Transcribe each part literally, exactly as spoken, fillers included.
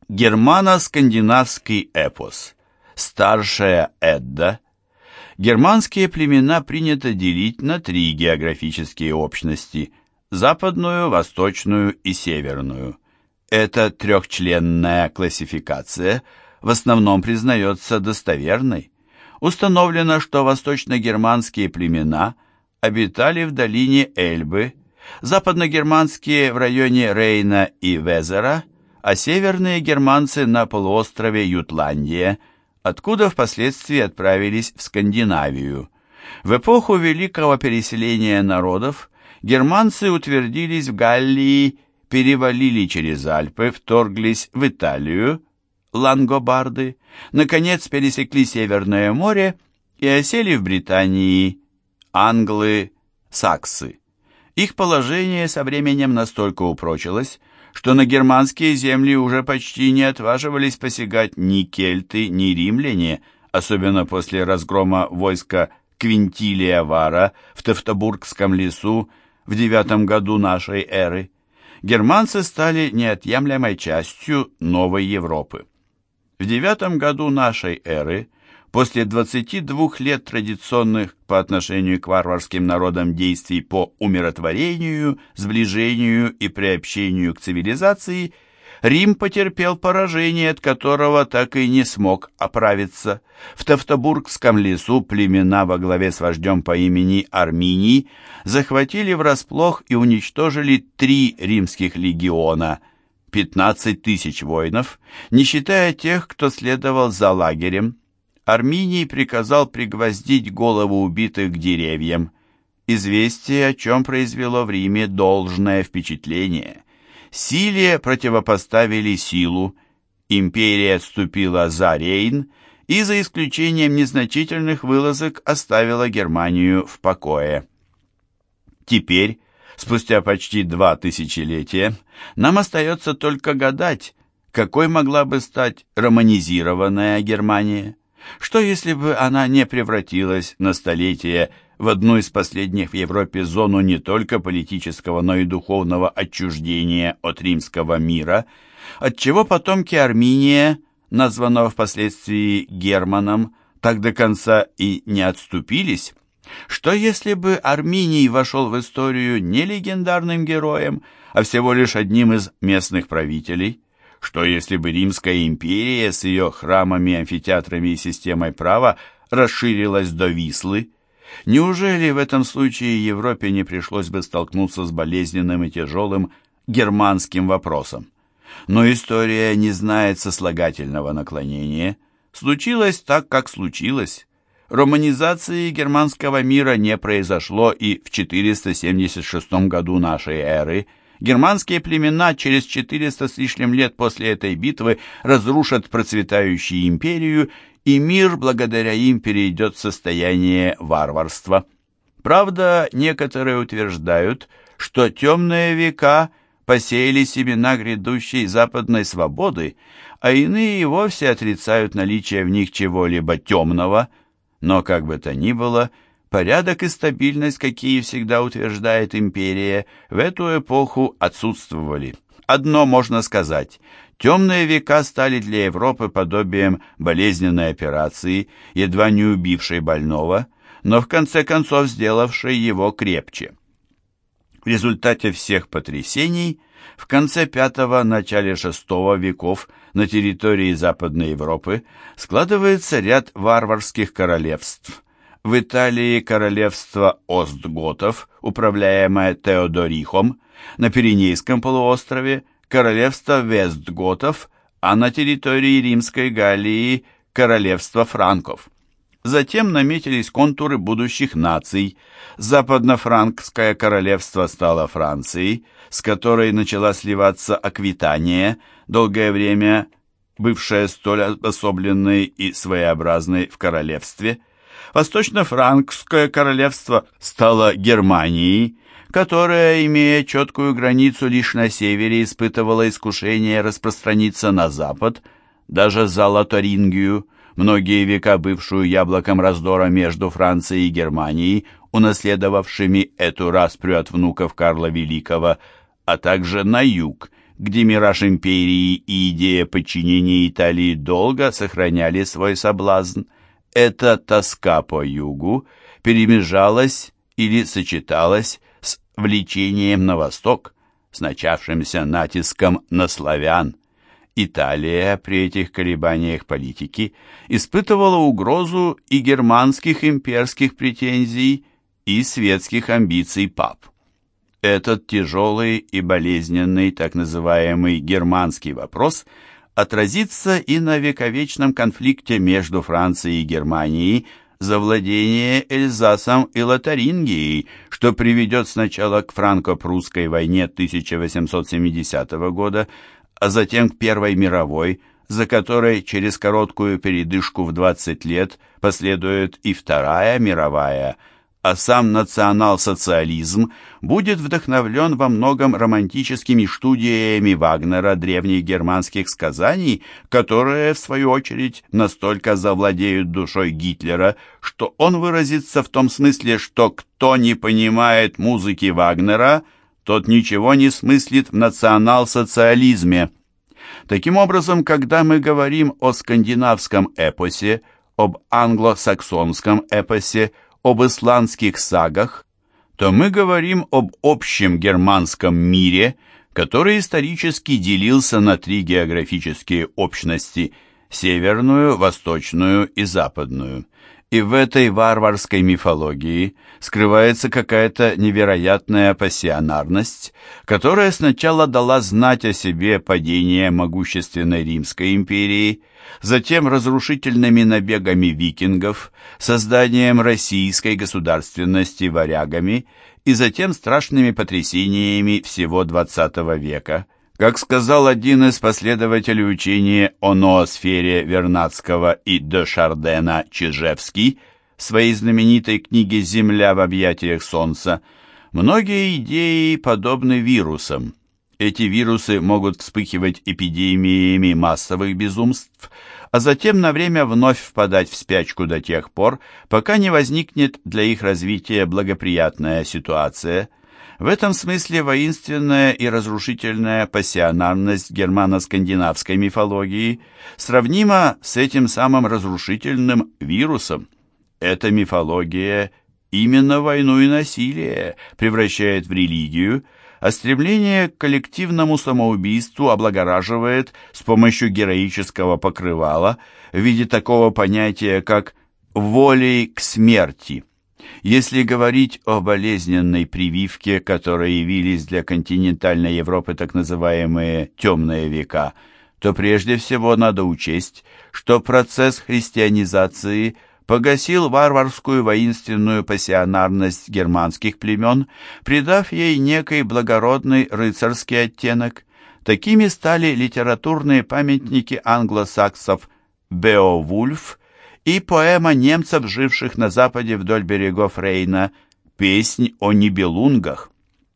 Германо-скандинавский эпос. Старшая Эдда. Германские племена принято делить на три географические общности – западную, восточную и северную. Эта трехчленная классификация в основном признается достоверной. Установлено, что восточно-германские племена обитали в долине Эльбы, западно-германские в районе Рейна и Везера, а северные германцы на полуострове Ютландия, откуда впоследствии отправились в Скандинавию. В эпоху великого переселения народов германцы утвердились в Галлии, перевалили через Альпы, вторглись в Италию, лангобарды, наконец пересекли Северное море и осели в Британии, англы, саксы. Их положение со временем настолько упрочилось, что на германские земли уже почти не отваживались посягать ни кельты, ни римляне, особенно после разгрома войска Квинтилия Вара в Тевтобургском лесу в девятом году нашей эры. Германцы стали неотъемлемой частью новой Европы. В девятом году нашей эры, после двадцати двух лет традиционных по отношению к варварским народам действий по умиротворению, сближению и приобщению к цивилизации, Рим потерпел поражение, от которого так и не смог оправиться. В Тевтобургском лесу племена во главе с вождем по имени Арминий захватили врасплох и уничтожили три римских легиона, пятнадцать тысяч воинов, не считая тех, кто следовал за лагерем. Арминий приказал пригвоздить голову убитых к деревьям. Известие о чем произвело в Риме должное впечатление. Силе противопоставили силу, империя отступила за Рейн и, за исключением незначительных вылазок, оставила Германию в покое. Теперь, спустя почти два тысячелетия, нам остается только гадать, какой могла бы стать романизированная Германия. Что если бы она не превратилась на столетие в одну из последних в Европе зону не только политического, но и духовного отчуждения от римского мира, отчего потомки Арминия, названного впоследствии Германом, так до конца и не отступились? Что если бы Арминий вошел в историю не легендарным героем, а всего лишь одним из местных правителей? Что если бы Римская империя с ее храмами, амфитеатрами и системой права расширилась до Вислы? Неужели в этом случае Европе не пришлось бы столкнуться с болезненным и тяжелым германским вопросом? Но история не знает сослагательного наклонения. Случилось так, как случилось. Романизации германского мира не произошло, и в четыреста семьдесят шестом году нашей эры германские племена через четыреста с лишним лет после этой битвы разрушат процветающую империю, и мир благодаря им перейдет в состояние варварства. Правда, некоторые утверждают, что темные века посеяли семена грядущей западной свободы, а иные и вовсе отрицают наличие в них чего-либо темного. Но, как бы то ни было, порядок и стабильность, какие всегда утверждает империя, в эту эпоху отсутствовали. Одно можно сказать: темные века стали для Европы подобием болезненной операции, едва не убившей больного, но в конце концов сделавшей его крепче. В результате всех потрясений в конце пятого – начале шестого веков на территории Западной Европы складывается ряд варварских королевств. В Италии королевство Остготов, управляемое Теодорихом, на Пиренейском полуострове королевство Вестготов, а на территории Римской Галлии королевство франков. Затем наметились контуры будущих наций. Западно-франкское королевство стало Францией, с которой начала сливаться Аквитания, долгое время бывшая столь обособленной и своеобразной в королевстве. Восточно-франкское королевство стало Германией, которая, имея четкую границу лишь на севере, испытывала искушение распространиться на запад, даже за Лотарингию, многие века бывшую яблоком раздора между Францией и Германией, унаследовавшими эту распрю от внуков Карла Великого, а также на юг, где мираж империи и идея подчинения Италии долго сохраняли свой соблазн. Эта тоска по югу перемежалась или сочеталась с влечением на восток, с начавшимся натиском на славян. Италия при этих колебаниях политики испытывала угрозу и германских имперских претензий, и светских амбиций пап. Этот тяжелый и болезненный так называемый германский вопрос отразится и на вековечном конфликте между Францией и Германией за владение Эльзасом и Лотарингией, что приведет сначала к франко-прусской войне тысяча восемьсот семидесятого года, а затем к Первой мировой, за которой через короткую передышку в двадцать лет последует и Вторая мировая, а сам национал-социализм будет вдохновлен во многом романтическими студиями Вагнера древних германских сказаний, которые, в свою очередь, настолько завладеют душой Гитлера, что он выразится в том смысле, что кто не понимает музыки Вагнера, тот ничего не смыслит в национал-социализме. Таким образом, когда мы говорим о скандинавском эпосе, об англосаксонском эпосе, об исландских сагах, то мы говорим об общем германском мире, который исторически делился на три географические общности – северную, восточную и западную. И в этой варварской мифологии скрывается какая-то невероятная пассионарность, которая сначала дала знать о себе падение могущественной Римской империи, затем разрушительными набегами викингов, созданием российской государственности варягами и затем страшными потрясениями всего двадцатого века. Как сказал один из последователей учения о ноосфере Вернадского и де Шардена Чижевский в своей знаменитой книге «Земля в объятиях солнца», многие идеи подобны вирусам. Эти вирусы могут вспыхивать эпидемиями массовых безумств, а затем на время вновь впадать в спячку до тех пор, пока не возникнет для их развития благоприятная ситуация. В этом смысле воинственная и разрушительная пассионарность германо-скандинавской мифологии сравнима с этим самым разрушительным вирусом. Эта мифология именно войну и насилие превращает в религию, а стремление к коллективному самоубийству облагораживает с помощью героического покрывала в виде такого понятия, как «волей к смерти». Если говорить о болезненной прививке, которой явились для континентальной Европы так называемые «темные века», то прежде всего надо учесть, что процесс христианизации погасил варварскую воинственную пассионарность германских племен, придав ей некий благородный рыцарский оттенок. Такими стали литературные памятники англосаксов «Беовульф» и поэма немцев, живших на западе вдоль берегов Рейна, «Песнь о нибелунгах».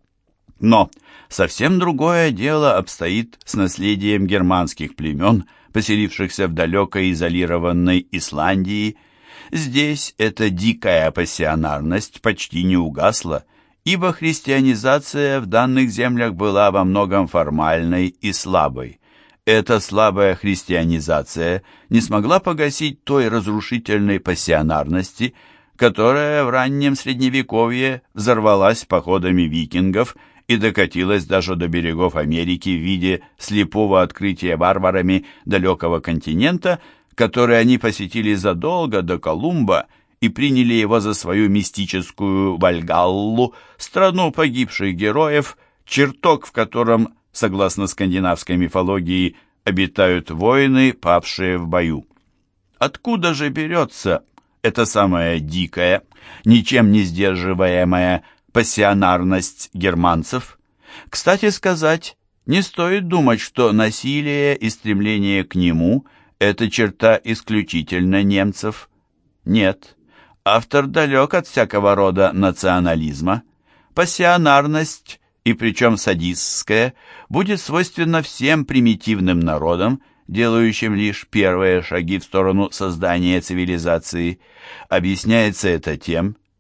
Но совсем другое дело обстоит с наследием германских племен, поселившихся в далекой изолированной Исландии. Здесь эта дикая пассионарность почти не угасла, ибо христианизация в данных землях была во многом формальной и слабой. Эта слабая христианизация не смогла погасить той разрушительной пассионарности, которая в раннем Средневековье взорвалась походами викингов и докатилась даже до берегов Америки в виде слепого открытия варварами далекого континента, который они посетили задолго до Колумба и приняли его за свою мистическую Вальгаллу, страну погибших героев, чертог, в котором, согласно скандинавской мифологии, обитают воины, павшие в бою. Откуда же берется эта самая дикая, ничем не сдерживаемая пассионарность германцев? Кстати сказать, не стоит думать, что насилие и стремление к нему – это черта исключительно немцев. Нет, автор далек от всякого рода национализма. Пассионарность, и причем садистская, будет свойственна всем примитивным народам, делающим лишь первые шаги в сторону создания цивилизации. Объясняется это тем,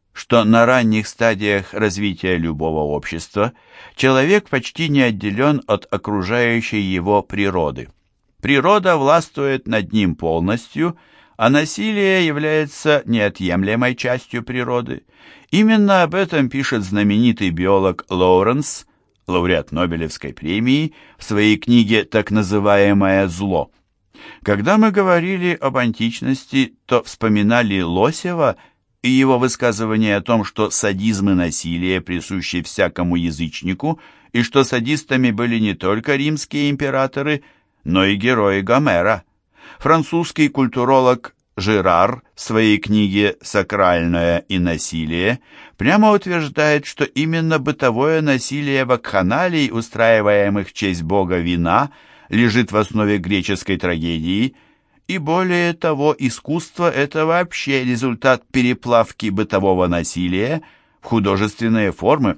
что на ранних стадиях развития любого общества человек почти не отделен от окружающей его природы. Природа властвует над ним полностью, а насилие является неотъемлемой частью природы. Именно об этом пишет знаменитый биолог Лоуренс, лауреат Нобелевской премии, в своей книге «Так называемое зло». Когда мы говорили об античности, то вспоминали Лосева и его высказывание о том, что садизм и насилие присущи всякому язычнику, и что садистами были не только римские императоры, но и герои Гомера. Французский культуролог Жирар в своей книге «Сакральное и насилие» прямо утверждает, что именно бытовое насилие вакханалий, устраиваемых в честь бога вина, лежит в основе греческой трагедии, и более того, искусство – это вообще результат переплавки бытового насилия в художественные формы.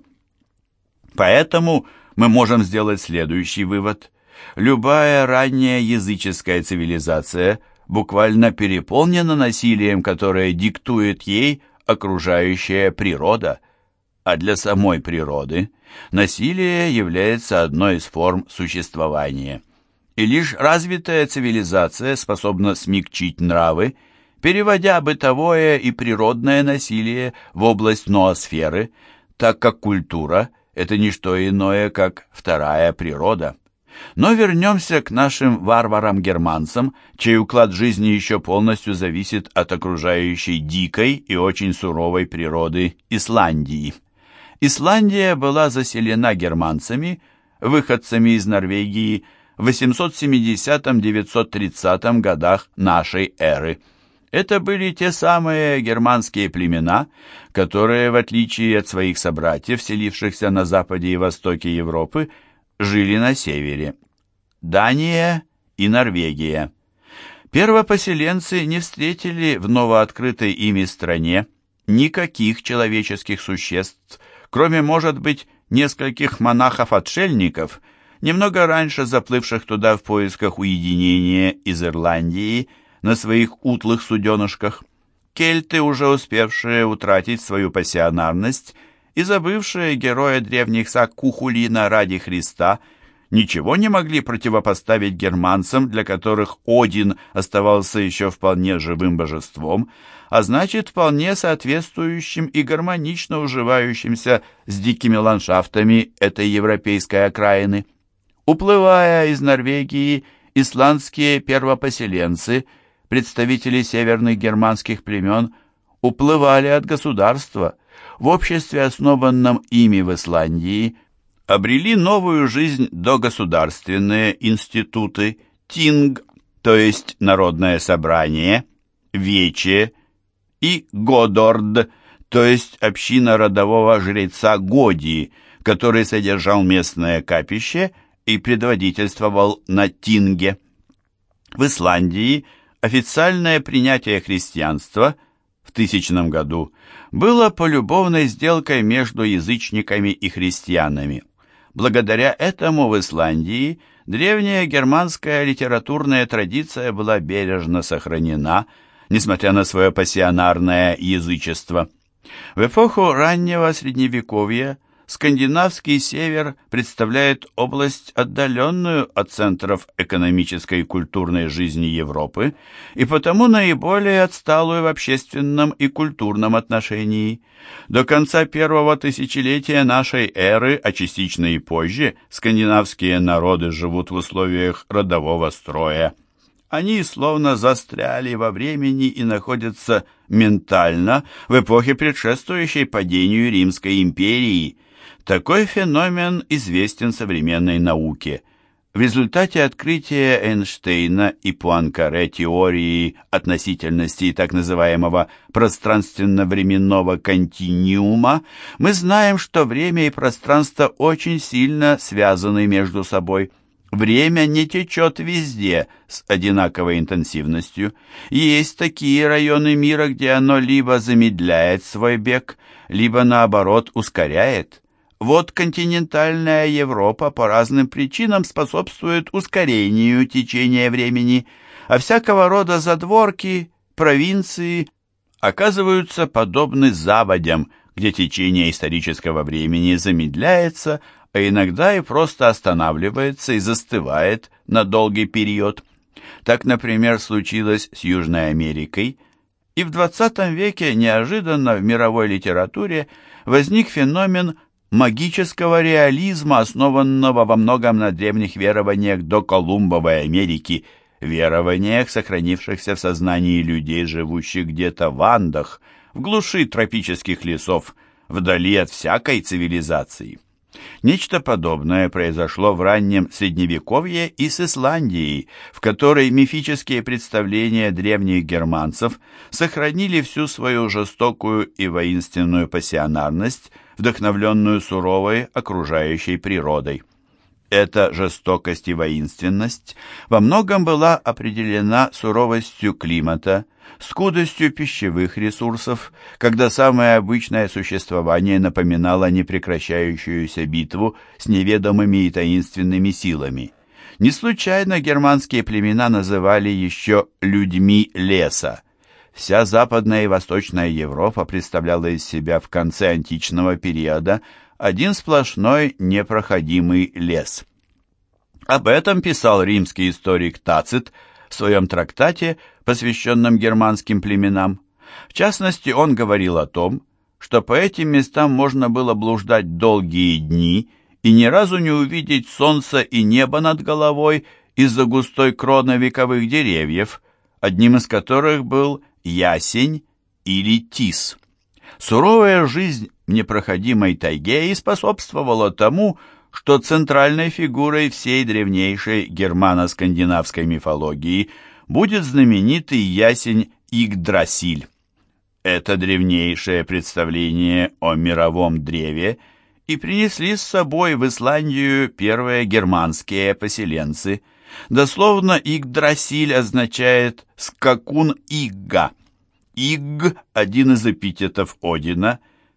Поэтому мы можем сделать следующий вывод. Любая ранняя языческая цивилизация буквально переполнена насилием, которое диктует ей окружающая природа. А для самой природы насилие является одной из форм существования. И лишь развитая цивилизация способна смягчить нравы, переводя бытовое и природное насилие в область ноосферы, так как культура – это не что иное, как вторая природа. Но вернемся к нашим варварам-германцам, чей уклад жизни еще полностью зависит от окружающей дикой и очень суровой природы Исландии. Исландия была заселена германцами, выходцами из Норвегии, в восемьсот семидесятом — девятьсот тридцатом годах нашей эры. Это были те самые германские племена, которые, в отличие от своих собратьев, селившихся на западе и востоке Европы, жили на севере. Дания и Норвегия. Первопоселенцы не встретили в новооткрытой ими стране никаких человеческих существ, кроме, может быть, нескольких монахов-отшельников, немного раньше заплывших туда в поисках уединения из Ирландии на своих утлых суденышках. Кельты, уже успевшие утратить свою пассионарность и забывшие героя древних саг Кухулина ради Христа, ничего не могли противопоставить германцам, для которых Один оставался еще вполне живым божеством, а значит, вполне соответствующим и гармонично уживающимся с дикими ландшафтами этой европейской окраины. Уплывая из Норвегии, исландские первопоселенцы, представители северных германских племен, уплывали от государства. В обществе, основанном ими в Исландии, обрели новую жизнь догосударственные институты Тинг, то есть Народное собрание, Вече, и Годорд, то есть община родового жреца Годи, который содержал местное капище и предводительствовал на Тинге. В Исландии официальное принятие христианства в тысячном году было полюбовной сделкой между язычниками и христианами. Благодаря этому в Исландии древняя германская литературная традиция была бережно сохранена, несмотря на свое пассионарное язычество. В эпоху раннего Средневековья скандинавский север представляет область, отдаленную от центров экономической и культурной жизни Европы, и потому наиболее отсталую в общественном и культурном отношении. До конца первого тысячелетия нашей эры, а частично и позже, скандинавские народы живут в условиях родового строя. Они словно застряли во времени и находятся ментально в эпохе, предшествующей падению Римской империи. Такой феномен известен современной науке. В результате открытия Эйнштейна и Пуанкаре теории относительности и так называемого пространственно-временного континуума мы знаем, что время и пространство очень сильно связаны между собой. Время не течет везде с одинаковой интенсивностью. Есть такие районы мира, где оно либо замедляет свой бег, либо наоборот ускоряет. Вот континентальная Европа по разным причинам способствует ускорению течения времени, а всякого рода задворки, провинции, оказываются подобны заводям, где течение исторического времени замедляется, а иногда и просто останавливается и застывает на долгий период. Так, например, случилось с Южной Америкой, и в двадцатом веке неожиданно в мировой литературе возник феномен магического реализма, основанного во многом на древних верованиях до Колумбовой Америки, верованиях, сохранившихся в сознании людей, живущих где-то в Андах, в глуши тропических лесов, вдали от всякой цивилизации. Нечто подобное произошло в раннем Средневековье и с Исландией, в которой мифические представления древних германцев сохранили всю свою жестокую и воинственную пассионарность, вдохновленную суровой окружающей природой. Эта жестокость и воинственность во многом была определена суровостью климата, скудостью пищевых ресурсов, когда самое обычное существование напоминало непрекращающуюся битву с неведомыми и таинственными силами. Не случайно германские племена называли еще «людьми леса». Вся Западная и Восточная Европа представляла из себя в конце античного периода один сплошной непроходимый лес. Об этом писал римский историк Тацит в своем трактате, посвященном германским племенам. В частности, он говорил о том, что по этим местам можно было блуждать долгие дни и ни разу не увидеть солнца и неба над головой из-за густой кроны вековых деревьев, одним из которых был ясень или тис. Суровая жизнь в непроходимой тайге и способствовала тому, что центральной фигурой всей древнейшей германо-скандинавской мифологии будет знаменитый ясень Игдрасиль. Это древнейшее представление о мировом древе и принесли с собой в Исландию первые германские поселенцы. Дословно Игдрасиль означает «скакун Игга». Игг – один из эпитетов Одина,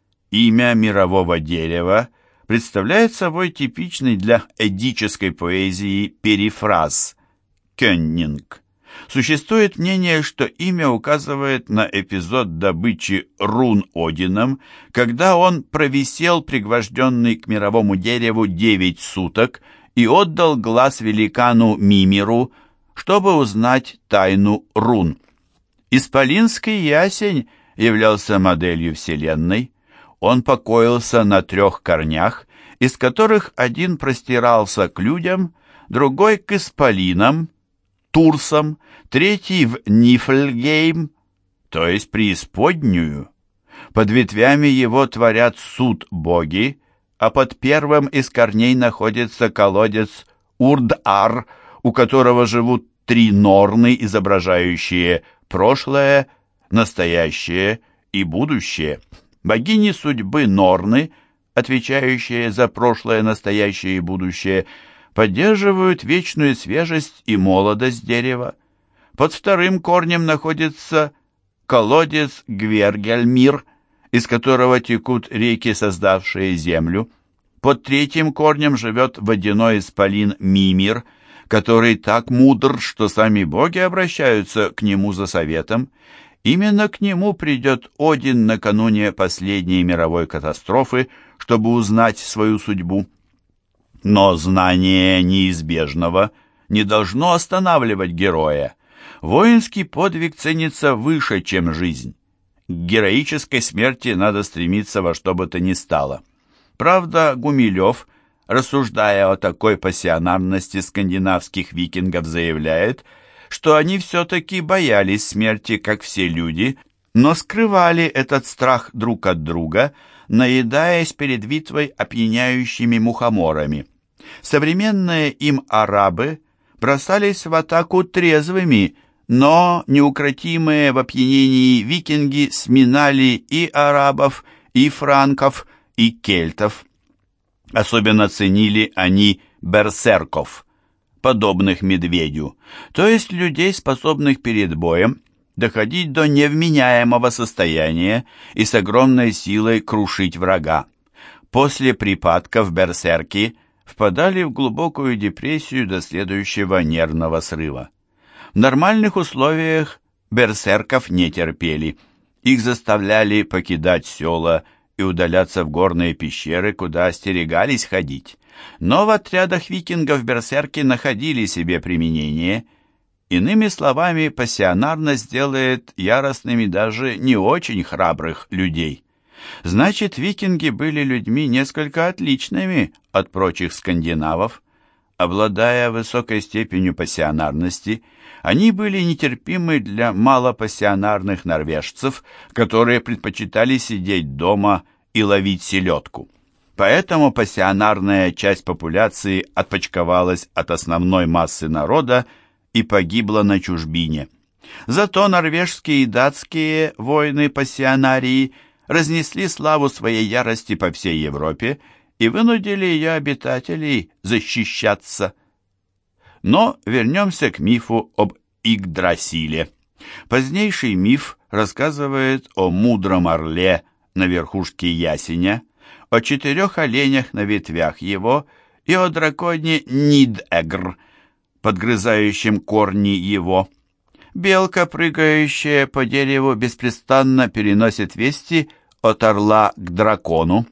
имя мирового дерева, представляет собой типичный для эдической поэзии перифраз «кённинг». Существует мнение, что имя указывает на эпизод добычи рун Одином, когда он провисел, пригвожденный к мировому дереву, девять суток и отдал глаз великану Мимиру, чтобы узнать тайну рун. Исполинский ясень являлся моделью Вселенной. Он покоился на трех корнях, из которых один простирался к людям, другой к исполинам, турсам, третий в Нифльгейм, то есть преисподнюю. Под ветвями его творят суд боги, а под первым из корней находится колодец Урд-Ар, у которого живут три норны, изображающие прошлое, настоящее и будущее. Богини судьбы Норны, отвечающие за прошлое, настоящее и будущее, поддерживают вечную свежесть и молодость дерева. Под вторым корнем находится колодец Гвергельмир, из которого текут реки, создавшие землю. Под третьим корнем живет водяной исполин Мимир, который так мудр, что сами боги обращаются к нему за советом. Именно к нему придет Один накануне последней мировой катастрофы, чтобы узнать свою судьбу. Но знание неизбежного не должно останавливать героя. Воинский подвиг ценится выше, чем жизнь. К героической смерти надо стремиться во что бы то ни стало. Правда, Гумилев, рассуждая о такой пассионарности скандинавских викингов, заявляет, что они все-таки боялись смерти, как все люди, но скрывали этот страх друг от друга, наедаясь перед битвой опьяняющими мухоморами. Современные им арабы бросались в атаку трезвыми, но неукротимые в опьянении викинги сминали и арабов, и франков, и кельтов. Особенно ценили они берсерков, подобных медведю, то есть людей, способных перед боем доходить до невменяемого состояния и с огромной силой крушить врага. После припадков берсерки впадали в глубокую депрессию до следующего нервного срыва. В нормальных условиях берсерков не терпели. Их заставляли покидать села и удаляться в горные пещеры, куда остерегались ходить. Но в отрядах викингов берсерки находили себе применение. Иными словами, пассионарность делает яростными даже не очень храбрых людей. Значит, викинги были людьми несколько отличными от прочих скандинавов. Обладая высокой степенью пассионарности, они были нетерпимы для малопассионарных норвежцев, которые предпочитали сидеть дома и ловить селедку. Поэтому пассионарная часть популяции отпочковалась от основной массы народа и погибла на чужбине. Зато норвежские и датские воины-пассионарии разнесли славу своей ярости по всей Европе и вынудили ее обитателей защищаться. Но вернемся к мифу об Игдрасиле. Позднейший миф рассказывает о мудром орле на верхушке ясеня, о четырех оленях на ветвях его и о драконе Нидэгр, подгрызающем корни его. Белка, прыгающая по дереву, беспрестанно переносит вести от орла к дракону.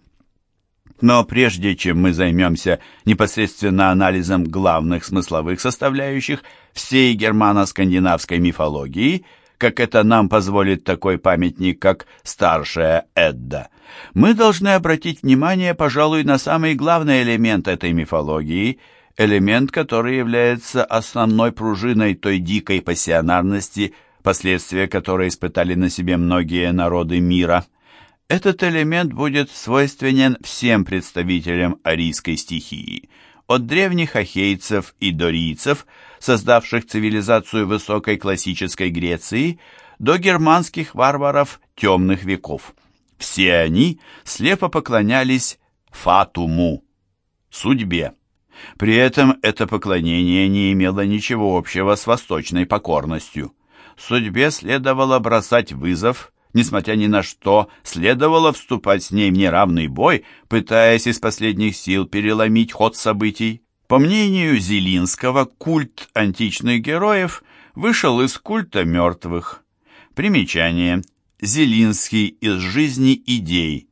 Но прежде чем мы займемся непосредственно анализом главных смысловых составляющих всей германо-скандинавской мифологии, как это нам позволит такой памятник, как Старшая Эдда, мы должны обратить внимание, пожалуй, на самый главный элемент этой мифологии, элемент, который является основной пружиной той дикой пассионарности, последствия которой испытали на себе многие народы мира. Этот элемент будет свойственен всем представителям арийской стихии, от древних ахейцев и дорийцев, создавших цивилизацию высокой классической Греции, до германских варваров темных веков. Все они слепо поклонялись фатуму, судьбе. При этом это поклонение не имело ничего общего с восточной покорностью. Судьбе следовало бросать вызов, несмотря ни на что, следовало вступать с ней в неравный бой, пытаясь из последних сил переломить ход событий. По мнению Зелинского, культ античных героев вышел из культа мертвых. Примечание. Зелинский из жизни идей.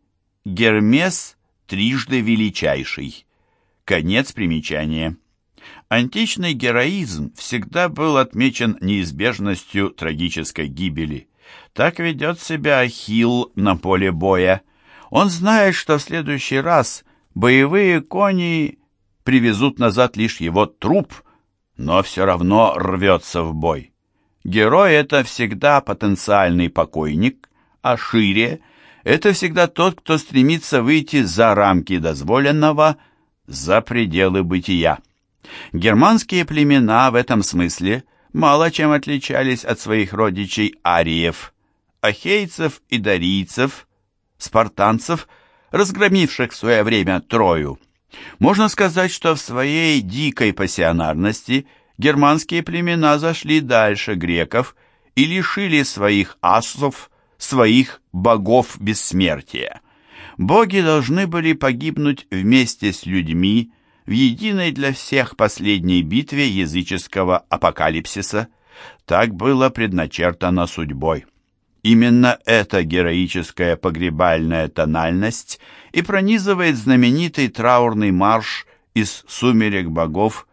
Гермес трижды величайший. Конец примечания. Античный героизм всегда был отмечен неизбежностью трагической гибели. Так ведет себя Ахилл на поле боя. Он знает, что в следующий раз боевые кони привезут назад лишь его труп, но все равно рвется в бой. Герой — это всегда потенциальный покойник, а шире — это всегда тот, кто стремится выйти за рамки дозволенного, за пределы бытия. Германские племена в этом смысле мало чем отличались от своих родичей ариев, ахейцев и дарийцев, спартанцев, разгромивших в свое время Трою. Можно сказать, что в своей дикой пассионарности германские племена зашли дальше греков и лишили своих асов, своих богов бессмертия. Боги должны были погибнуть вместе с людьми в единой для всех последней битве языческого апокалипсиса. Так было предначертано судьбой. Именно эта героическая погребальная тональность и пронизывает знаменитый траурный марш из «Сумерек богов»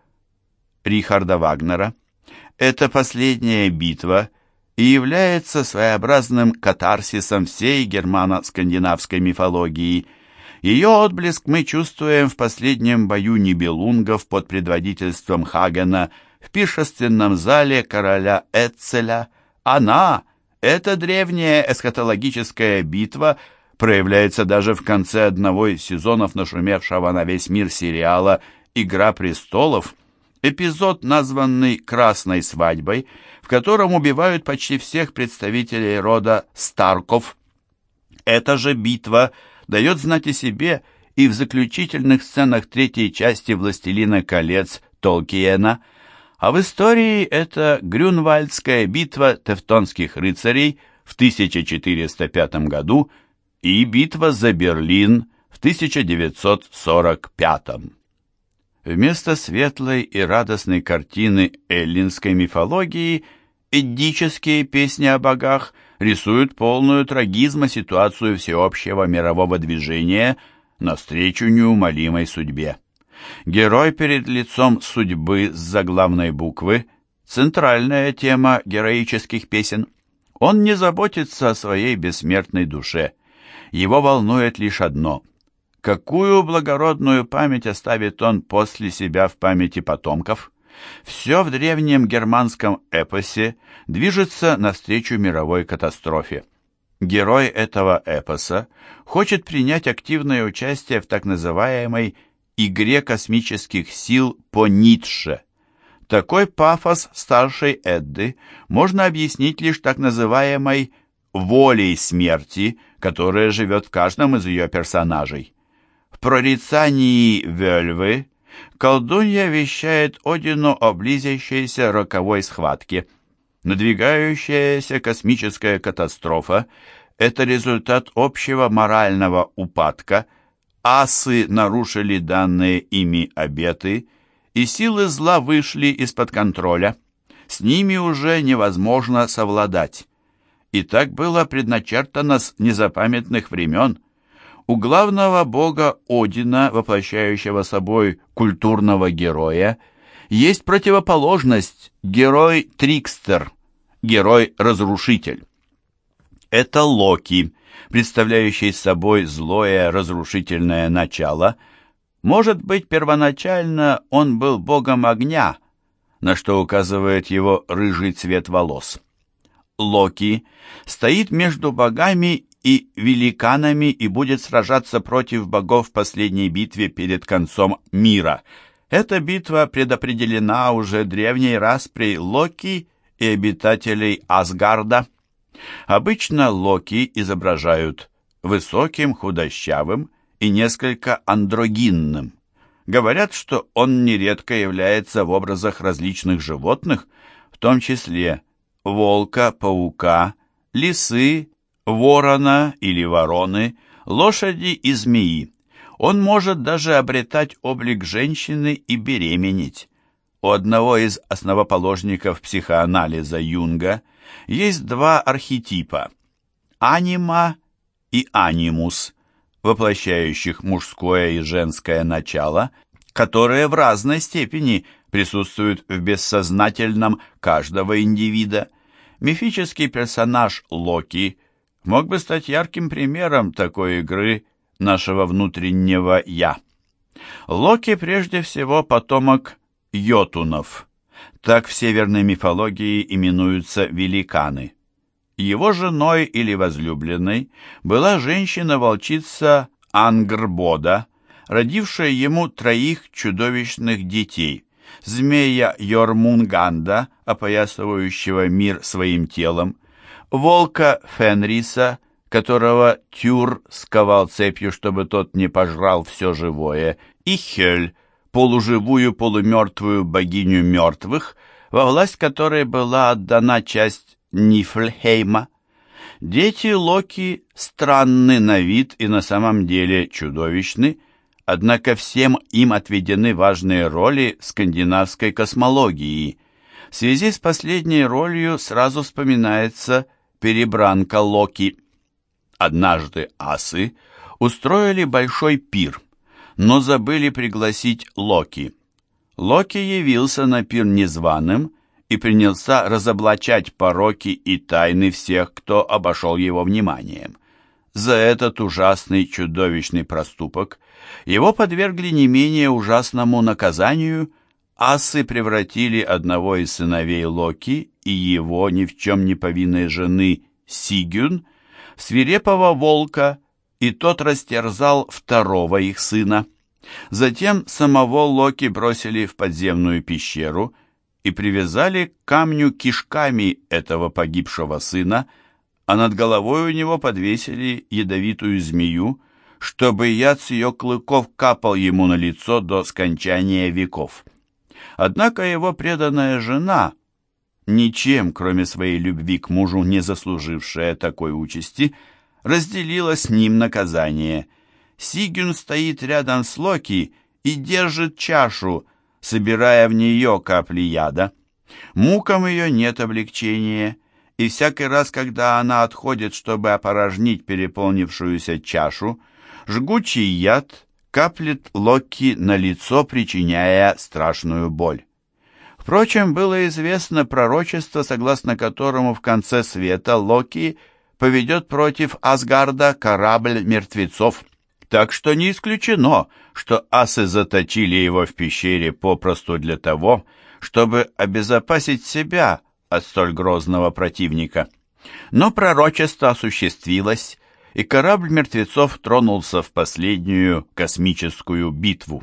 Рихарда Вагнера. Эта последняя битва и является своеобразным катарсисом всей германо-скандинавской мифологии. Ее отблеск мы чувствуем в последнем бою нибелунгов под предводительством Хагена в пиршественном зале короля Эцеля. Она, эта древняя эсхатологическая битва, проявляется даже в конце одного из сезонов нашумевшего на весь мир сериала «Игра престолов», эпизод, названный «Красной свадьбой», в котором убивают почти всех представителей рода Старков. Эта же битва дает знать о себе и в заключительных сценах третьей части «Властелина колец» Толкиена, а в истории это Грюнвальдская битва тевтонских рыцарей в тысяча четыреста пятом году и битва за Берлин в тысяча девятьсот сорок пятом. Вместо светлой и радостной картины эллинской мифологии Эддические песни о богах рисуют полную трагизма ситуацию всеобщего мирового движения навстречу неумолимой судьбе. Герой перед лицом судьбы с заглавной буквы – центральная тема героических песен. Он не заботится о своей бессмертной душе. Его волнует лишь одно – какую благородную память оставит он после себя в памяти потомков? Все в древнем германском эпосе движется навстречу мировой катастрофе. Герой этого эпоса хочет принять активное участие в так называемой «игре космических сил» по Ницше. Такой пафос старшей Эдды можно объяснить лишь так называемой «волей смерти», которая живет в каждом из ее персонажей. В прорицании Вельвы колдунья вещает Одину о близящейся роковой схватке. Надвигающаяся космическая катастрофа – это результат общего морального упадка, асы нарушили данные ими обеты, и силы зла вышли из-под контроля. С ними уже невозможно совладать. И так было предначертано с незапамятных времен. У главного бога Одина, воплощающего собой культурного героя, есть противоположность – герой-трикстер, герой-разрушитель. Это Локи, представляющий собой злое разрушительное начало. Может быть, первоначально он был богом огня, на что указывает его рыжий цвет волос. Локи стоит между богами и великанами и будет сражаться против богов в последней битве перед концом мира. Эта битва предопределена уже древней распрей Локи и обитателей Асгарда. Обычно Локи изображают высоким, худощавым и несколько андрогинным. Говорят, что он нередко является в образах различных животных, в том числе волка, паука, лисы, ворона или вороны, лошади и змеи. Он может даже обретать облик женщины и беременеть. У одного из основоположников психоанализа Юнга есть два архетипа – анима и анимус, воплощающих мужское и женское начало, которые в разной степени присутствуют в бессознательном каждого индивида. Мифический персонаж Локи мог бы стать ярким примером такой игры нашего внутреннего «я». Локи прежде всего потомок йотунов. Так в северной мифологии именуются великаны. Его женой или возлюбленной была женщина-волчица Ангрбода, родившая ему троих чудовищных детей: змея Йормунганда, опоясывающего мир своим телом, волка Фенриса, которого Тюр сковал цепью, чтобы тот не пожрал все живое, и Хель, полуживую, полумертвую богиню мертвых, во власть которой была отдана часть Нифльхейма. Дети Локи странны на вид и на самом деле чудовищны, однако всем им отведены важные роли в скандинавской космологии. В связи с последней ролью сразу вспоминается перебранка Локи. Однажды асы устроили большой пир, но забыли пригласить Локи. Локи явился на пир незваным и принялся разоблачать пороки и тайны всех, кто обошел его вниманием. За этот ужасный чудовищный проступок его подвергли не менее ужасному наказанию. Асы превратили одного из сыновей Локи и его ни в чем не повинной жены Сигюн в свирепого волка, и тот растерзал второго их сына. Затем самого Локи бросили в подземную пещеру и привязали к камню кишками этого погибшего сына, а над головой у него подвесили ядовитую змею, чтобы яд с ее клыков капал ему на лицо до скончания веков. Однако его преданная жена, ничем, кроме своей любви к мужу, не заслужившая такой участи, разделила с ним наказание. Сигюн стоит рядом с Локи и держит чашу, собирая в нее капли яда. Мукам ее нет облегчения, и всякий раз, когда она отходит, чтобы опорожнить переполнившуюся чашу, жгучий яд каплет Локи на лицо, причиняя страшную боль. Впрочем, было известно пророчество, согласно которому в конце света Локи поведет против Асгарда корабль мертвецов. Так что не исключено, что асы заточили его в пещере попросту для того, чтобы обезопасить себя от столь грозного противника. Но пророчество осуществилось, и корабль мертвецов тронулся в последнюю космическую битву.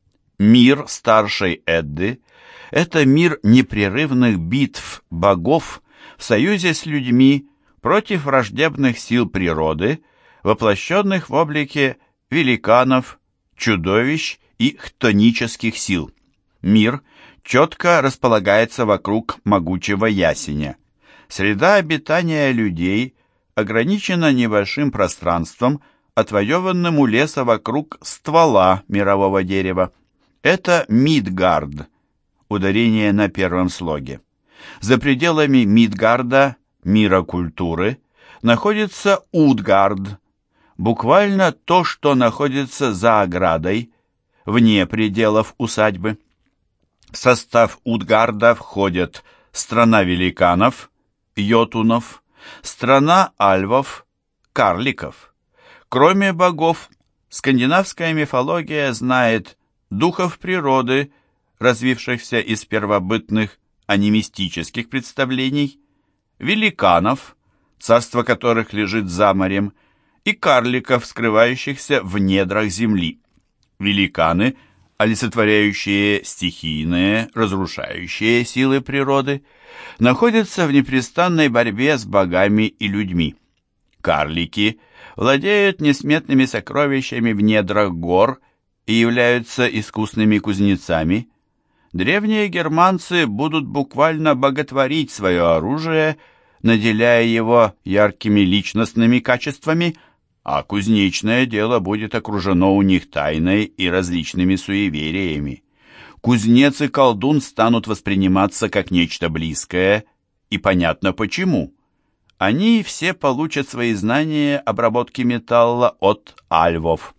Мир старшей Эдды — это мир непрерывных битв богов в союзе с людьми против враждебных сил природы, воплощенных в облике великанов, чудовищ и хтонических сил. Мир четко располагается вокруг могучего ясеня. Среда обитания людей ограничена небольшим пространством, отвоеванным у леса вокруг ствола мирового дерева. Это Мидгард, ударение на первом слоге. За пределами Мидгарда, мира культуры, находится Утгард, буквально то, что находится за оградой, вне пределов усадьбы. В состав Утгарда входят страна великанов, йотунов, страна альвов, карликов. Кроме богов, скандинавская мифология знает духов природы, развившихся из первобытных анимистических представлений, великанов, царство которых лежит за морем, и карликов, скрывающихся в недрах земли. Великаны, олицетворяющие стихийные, разрушающие силы природы, находятся в непрестанной борьбе с богами и людьми. Карлики владеют несметными сокровищами в недрах гор и являются искусными кузнецами. Древние германцы будут буквально боготворить свое оружие, наделяя его яркими личностными качествами, а кузнечное дело будет окружено у них тайной и различными суевериями. Кузнец и колдун станут восприниматься как нечто близкое, и понятно почему. Они все получат свои знания обработки металла от альвов.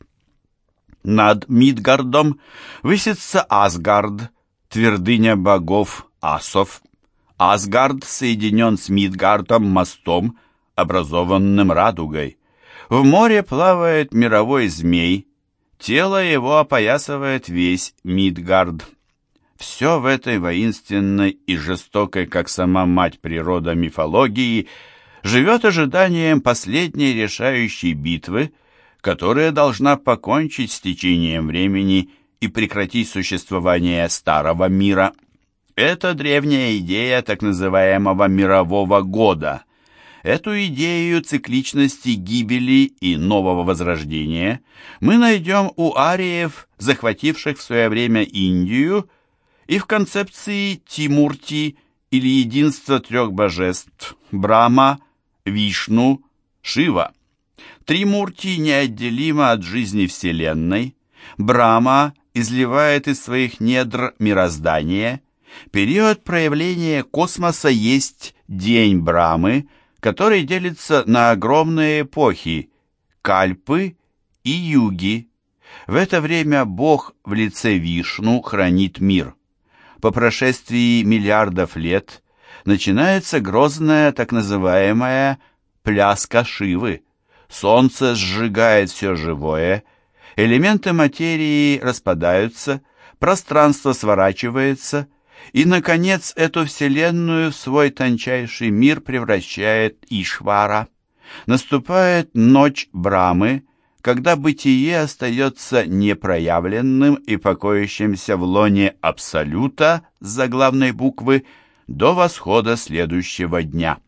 Над Мидгардом высится Асгард, твердыня богов асов. Асгард соединен с Мидгардом мостом, образованным радугой. В море плавает мировой змей, тело его опоясывает весь Мидгард. Все в этой воинственной и жестокой, как сама мать природа мифологии, живет ожиданием последней решающей битвы, которая должна покончить с течением времени и прекратить существование старого мира. Это древняя идея так называемого мирового года. Эту идею цикличности гибели и нового возрождения мы найдем у ариев, захвативших в свое время Индию, и в концепции Тимурти или единства трех божеств – Брахма, Вишну, Шива. Тримурти неотделимо от жизни Вселенной. Брахма изливает из своих недр мироздание. Период проявления космоса есть день Брахмы, который делится на огромные эпохи – Кальпы и Юги. В это время Бог в лице Вишну хранит мир. По прошествии миллиардов лет начинается грозная так называемая пляска Шивы. Солнце сжигает все живое, элементы материи распадаются, пространство сворачивается, и, наконец, эту вселенную в свой тончайший мир превращает Ишвара. Наступает ночь Брамы, когда бытие остается непроявленным и покоящимся в лоне Абсолюта с заглавной буквы до восхода следующего дня.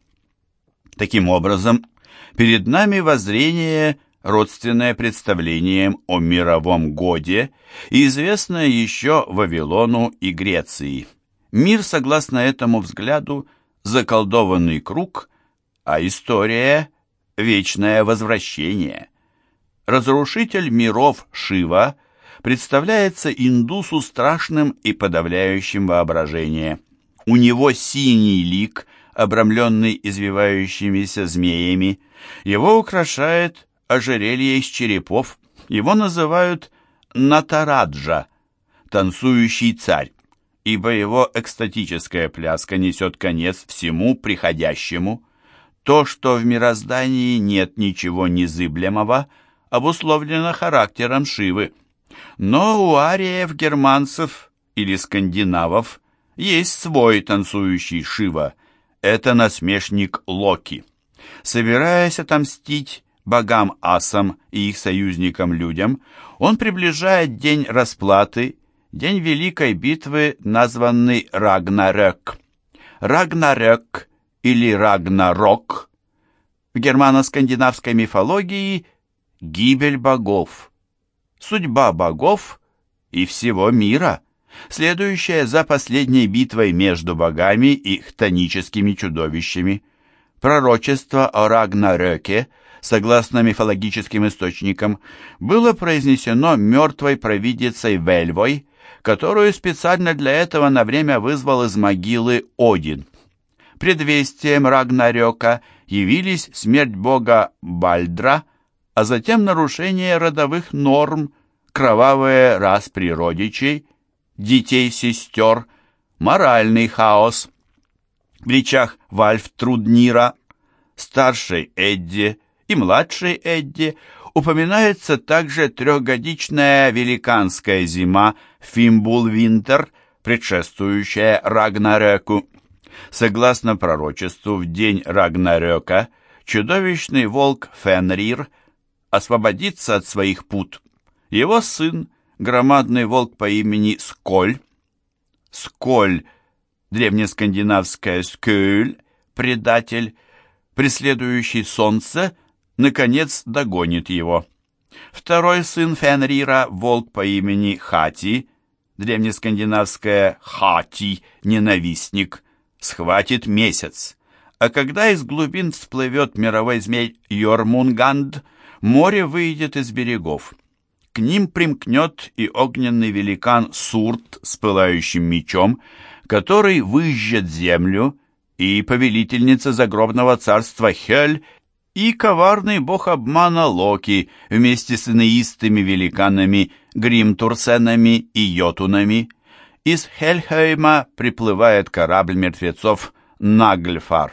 Таким образом, перед нами воззрение, родственное представлениям о мировом годе, и известное еще Вавилону и Греции. Мир, согласно этому взгляду, заколдованный круг, а история – вечное возвращение. Разрушитель миров Шива представляется индусу страшным и подавляющим воображение. У него синий лик, обрамленный извивающимися змеями. Его украшает ожерелье из черепов. Его называют Натараджа, танцующий царь, ибо его экстатическая пляска несет конец всему приходящему. То, что в мироздании нет ничего незыблемого, обусловлено характером Шивы. Но у ариев, германцев или скандинавов есть свой танцующий Шива. Это насмешник Локи. Собираясь отомстить богам-асам и их союзникам-людям, он приближает день расплаты, день великой битвы, названный Рагнарёк. Рагнарёк или Рагнарок в германо-скандинавской мифологии – гибель богов, судьба богов и всего мира, следующая за последней битвой между богами и хтоническими чудовищами. Пророчество о Рагнарёке, согласно мифологическим источникам, было произнесено мертвой провидицей Вельвой, которую специально для этого на время вызвал из могилы Один. Предвестием Рагнарёка явились смерть бога Бальдра, а затем нарушение родовых норм, кровавые распри родичей, детей-сестер, моральный хаос. В речах Вальфтруднира, старшей Эдди и младшей Эдди упоминается также трехгодичная великанская зима Фимбулвинтер, предшествующая Рагнарёку. Согласно пророчеству, в день Рагнарёка чудовищный волк Фенрир освободится от своих пут. Его сын, громадный волк по имени Сколь, Сколь, древнескандинавское «скёль», предатель, преследующий солнце, наконец догонит его. Второй сын Фенрира, волк по имени Хати, древнескандинавское «хати», ненавистник, схватит месяц. А когда из глубин всплывет мировой змей Йормунганд, море выйдет из берегов. К ним примкнет и огненный великан Сурт с пылающим мечом, который выжжет землю, и повелительница загробного царства Хель, и коварный бог обмана Локи вместе с инеистыми великанами Гримтурсенами и Йотунами. Из Хельхейма приплывает корабль мертвецов Нагльфар.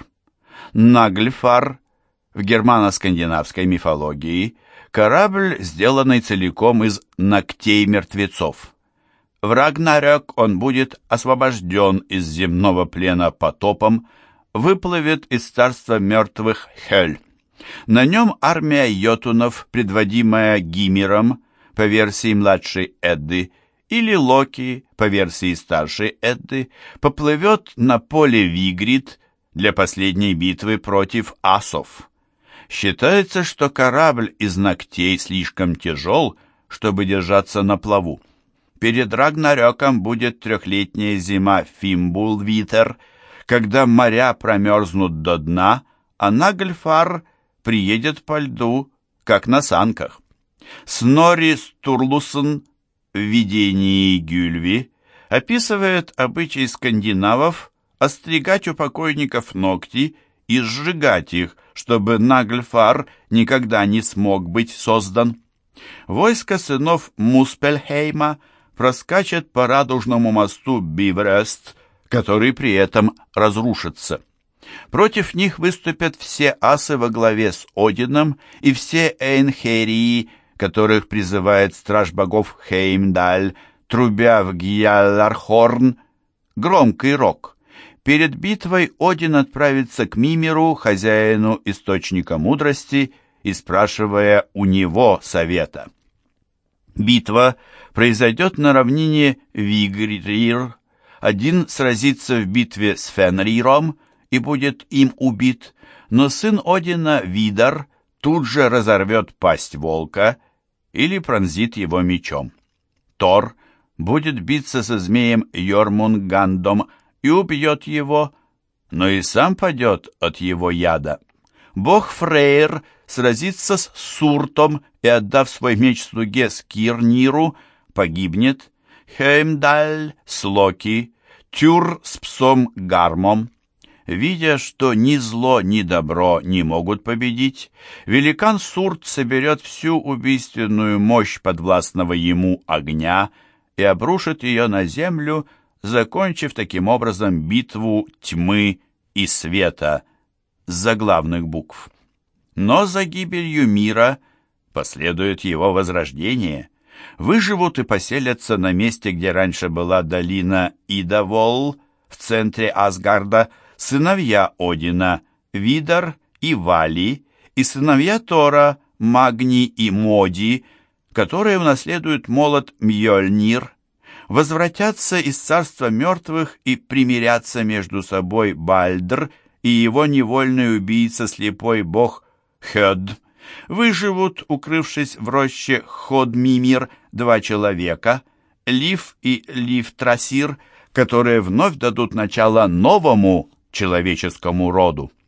Нагльфар в германо-скандинавской мифологии корабль, сделанный целиком из ногтей мертвецов. В Рагнарёк он будет освобожден из земного плена потопом, выплывет из царства мертвых Хель. На нем армия йотунов, предводимая Гимиром, по версии младшей Эдды, или Локи, по версии старшей Эдды, поплывет на поле Вигрид для последней битвы против асов. Считается, что корабль из ногтей слишком тяжел, чтобы держаться на плаву. Перед Рагнарёком будет трехлетняя зима Фимбулвитер, когда моря промерзнут до дна, а Нагльфар приедет по льду, как на санках. Снорри Стурлусон в видении Гюльви описывает обычай скандинавов остригать у покойников ногти и сжигать их, чтобы Нагльфар никогда не смог быть создан. Войско сынов Муспельхейма проскачет по радужному мосту Биврест, который при этом разрушится. Против них выступят все асы во главе с Одином и все Эйнхерии, которых призывает страж богов Хеймдаль, трубя в Гьялархорн, громкий рог. Перед битвой Один отправится к Мимиру, хозяину источника мудрости, и спрашивая у него совета. Битва произойдет на равнине Вигрир. Один сразится в битве с Фенриром и будет им убит, но сын Одина Видар тут же разорвет пасть волка или пронзит его мечом. Тор будет биться со змеем Йормунгандом и убьет его, но и сам падет от его яда. Бог Фрейр сразится с Суртом и, отдав свой меч слуге Скирниру, погибнет. Хеймдаль с Локи Тюр с псом Гармом, видя, что ни зло, ни добро не могут победить, великан Сурт соберет всю убийственную мощь подвластного ему огня и обрушит ее на землю, закончив таким образом битву тьмы и света с заглавных букв. Но за гибелью мира последует его возрождение. Выживут и поселятся на месте, где раньше была долина Идавол, в центре Асгарда, сыновья Одина, Видар и Вали, и сыновья Тора, Магни и Моди, которые унаследуют молот Мьёльнир, возвратятся из царства мертвых и примирятся между собой Бальдр и его невольный убийца слепой бог Хёд. Выживут, укрывшись в роще Ходмимир, два человека, Лив и Ливтрасир, которые вновь дадут начало новому человеческому роду.